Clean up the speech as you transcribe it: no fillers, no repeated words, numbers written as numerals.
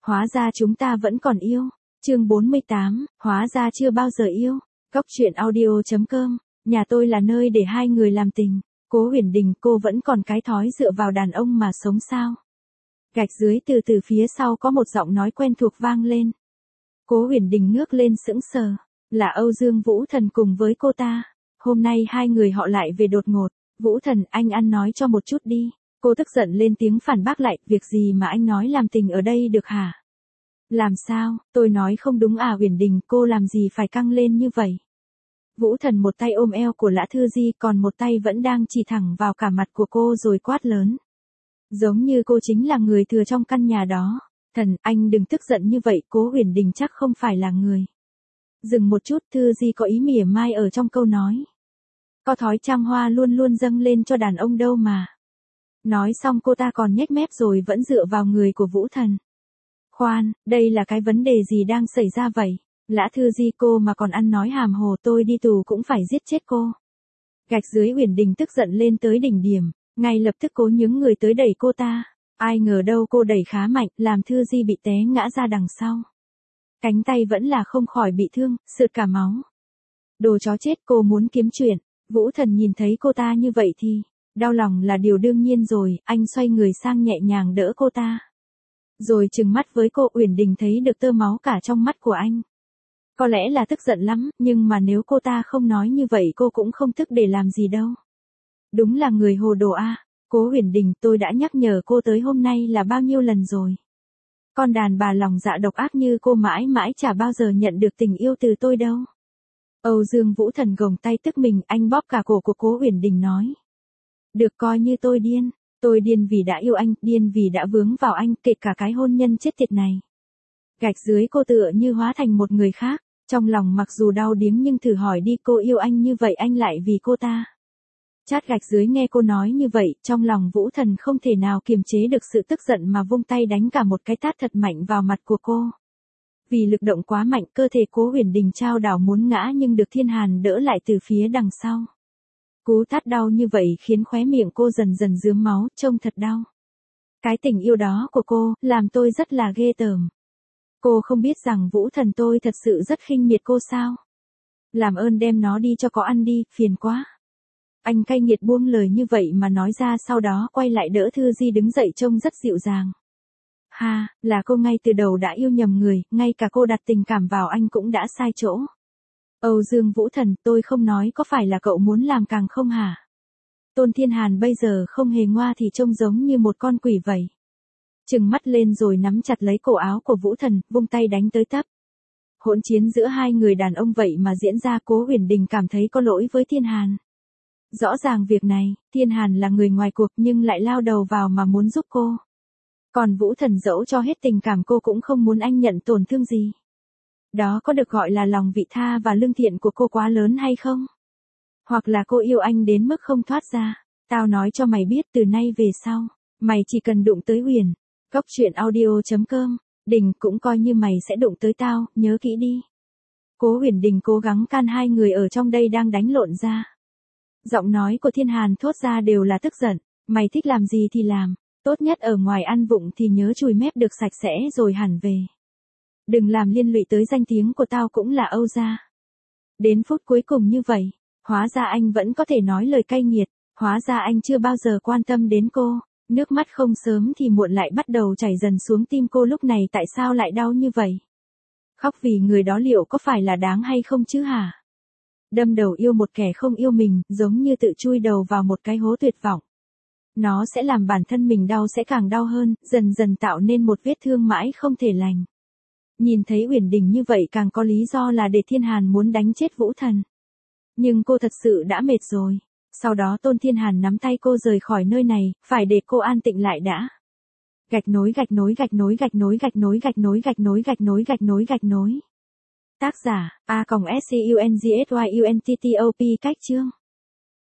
Hóa ra chúng ta vẫn còn yêu. Chương 48, hóa ra chưa bao giờ yêu. Góc truyện audio.com, nhà tôi là nơi để hai người làm tình. Cố Huyền Đình, cô vẫn còn cái thói dựa vào đàn ông mà sống sao? Gạch dưới từ phía sau có một giọng nói quen thuộc vang lên. Cố Huyền Đình ngước lên sững sờ, là Âu Dương Vũ Thần cùng với cô ta. Hôm nay hai người họ lại về đột ngột. Vũ Thần, anh ăn nói cho một chút đi. Cô tức giận lên tiếng phản bác lại, việc gì mà anh nói làm tình ở đây được hả? Làm sao, tôi nói không đúng à? Huyền Đình, cô làm gì phải căng lên như vậy? Vũ Thần một tay ôm eo của Lã Thư Di, còn một tay vẫn đang chỉ thẳng vào cả mặt của cô rồi quát lớn. Giống như cô chính là người thừa trong căn nhà đó. Thần, anh đừng tức giận như vậy, Cố Huyền Đình chắc không phải là người. Dừng một chút, Thư Di có ý mỉa mai ở trong câu nói. Có thói trăng hoa luôn luôn dâng lên cho đàn ông đâu mà. Nói xong cô ta còn nhếch mép rồi vẫn dựa vào người của Vũ Thần. Khoan, đây là cái vấn đề gì đang xảy ra vậy? Lã Thư Di, cô mà còn ăn nói hàm hồ, tôi đi tù cũng phải giết chết cô. Gạch dưới Huyền Đình tức giận lên tới đỉnh điểm, ngay lập tức cố nhướng người tới đẩy cô ta. Ai ngờ đâu cô đẩy khá mạnh, làm Thư Di bị té ngã ra đằng sau. Cánh tay vẫn là không khỏi bị thương, sượt cả máu. Đồ chó chết, cô muốn kiếm chuyện. Vũ Thần nhìn thấy cô ta như vậy thì đau lòng là điều đương nhiên rồi, anh xoay người sang nhẹ nhàng đỡ cô ta. Rồi trừng mắt với cô. Uyển Đình thấy được tơ máu cả trong mắt của anh. Có lẽ là tức giận lắm, nhưng mà nếu cô ta không nói như vậy cô cũng không tức để làm gì đâu. Đúng là người hồ đồ a. Cố Huyền Đình, tôi đã nhắc nhở cô tới hôm nay là bao nhiêu lần rồi. Con đàn bà lòng dạ độc ác như cô mãi mãi chả bao giờ nhận được tình yêu từ tôi đâu. Âu Dương Vũ Thần gồng tay tức mình, anh bóp cả cổ của Cố Huyền Đình nói. Được, coi như tôi điên vì đã yêu anh, điên vì đã vướng vào anh, kể cả cái hôn nhân chết tiệt này. Gạch dưới cô tựa như hóa thành một người khác, trong lòng mặc dù đau điếng nhưng thử hỏi đi, cô yêu anh như vậy anh lại vì cô ta. Chát gạch dưới nghe cô nói như vậy, trong lòng Vũ Thần không thể nào kiềm chế được sự tức giận mà vung tay đánh cả một cái tát thật mạnh vào mặt của cô. Vì lực động quá mạnh, cơ thể Cố Huyền Đình chao đảo muốn ngã nhưng được Thiên Hàn đỡ lại từ phía đằng sau. Cú tát đau như vậy khiến khóe miệng cô dần dần rướm máu, trông thật đau. Cái tình yêu đó của cô, làm tôi rất là ghê tởm. Cô không biết rằng Vũ Thần tôi thật sự rất khinh miệt cô sao? Làm ơn đem nó đi cho có ăn đi, phiền quá. Anh cay nghiệt buông lời như vậy mà nói ra, sau đó quay lại đỡ Thư Di đứng dậy trông rất dịu dàng. Ha, là cô ngay từ đầu đã yêu nhầm người, ngay cả cô đặt tình cảm vào anh cũng đã sai chỗ. Âu Dương Vũ Thần, tôi không nói, có phải là cậu muốn làm càng không hả? Tôn Thiên Hàn bây giờ không hề ngoa thì trông giống như một con quỷ vậy. Trừng mắt lên rồi nắm chặt lấy cổ áo của Vũ Thần, vung tay đánh tới tấp. Hỗn chiến giữa hai người đàn ông vậy mà diễn ra. Cố Huyền Đình cảm thấy có lỗi với Thiên Hàn. Rõ ràng việc này, Thiên Hàn là người ngoài cuộc nhưng lại lao đầu vào mà muốn giúp cô. Còn Vũ Thần dẫu cho hết tình cảm cô cũng không muốn anh nhận tổn thương gì. Đó có được gọi là lòng vị tha và lương thiện của cô quá lớn hay không? Hoặc là cô yêu anh đến mức không thoát ra. Tao nói cho mày biết, từ nay về sau, mày chỉ cần đụng tới Huyền. Góc truyện audio.com, Đình cũng coi như mày sẽ đụng tới tao, nhớ kỹ đi. Cố Huyền Đình cố gắng can hai người ở trong đây đang đánh lộn ra. Giọng nói của Thiên Hàn thốt ra đều là tức giận. Mày thích làm gì thì làm, tốt nhất ở ngoài ăn vụng thì nhớ chùi mép được sạch sẽ rồi hẳn về. Đừng làm liên lụy tới danh tiếng của tao cũng là Âu gia. Đến phút cuối cùng như vậy, hóa ra anh vẫn có thể nói lời cay nghiệt, hóa ra anh chưa bao giờ quan tâm đến cô. Nước mắt không sớm thì muộn lại bắt đầu chảy dần xuống tim cô, lúc này tại sao lại đau như vậy? Khóc vì người đó liệu có phải là đáng hay không chứ hả? Đâm đầu yêu một kẻ không yêu mình, giống như tự chui đầu vào một cái hố tuyệt vọng. Nó sẽ làm bản thân mình đau sẽ càng đau hơn, dần dần tạo nên một vết thương mãi không thể lành. Nhìn thấy Uyển Đình như vậy càng có lý do là để Thiên Hàn muốn đánh chết Vũ Thần. Nhưng cô thật sự đã mệt rồi. Sau đó Tôn Thiên Hàn nắm tay cô rời khỏi nơi này, phải để cô an tịnh lại đã. Gạch nối. Tác giả: A.SCUNGSYUNTTOP. Cách chương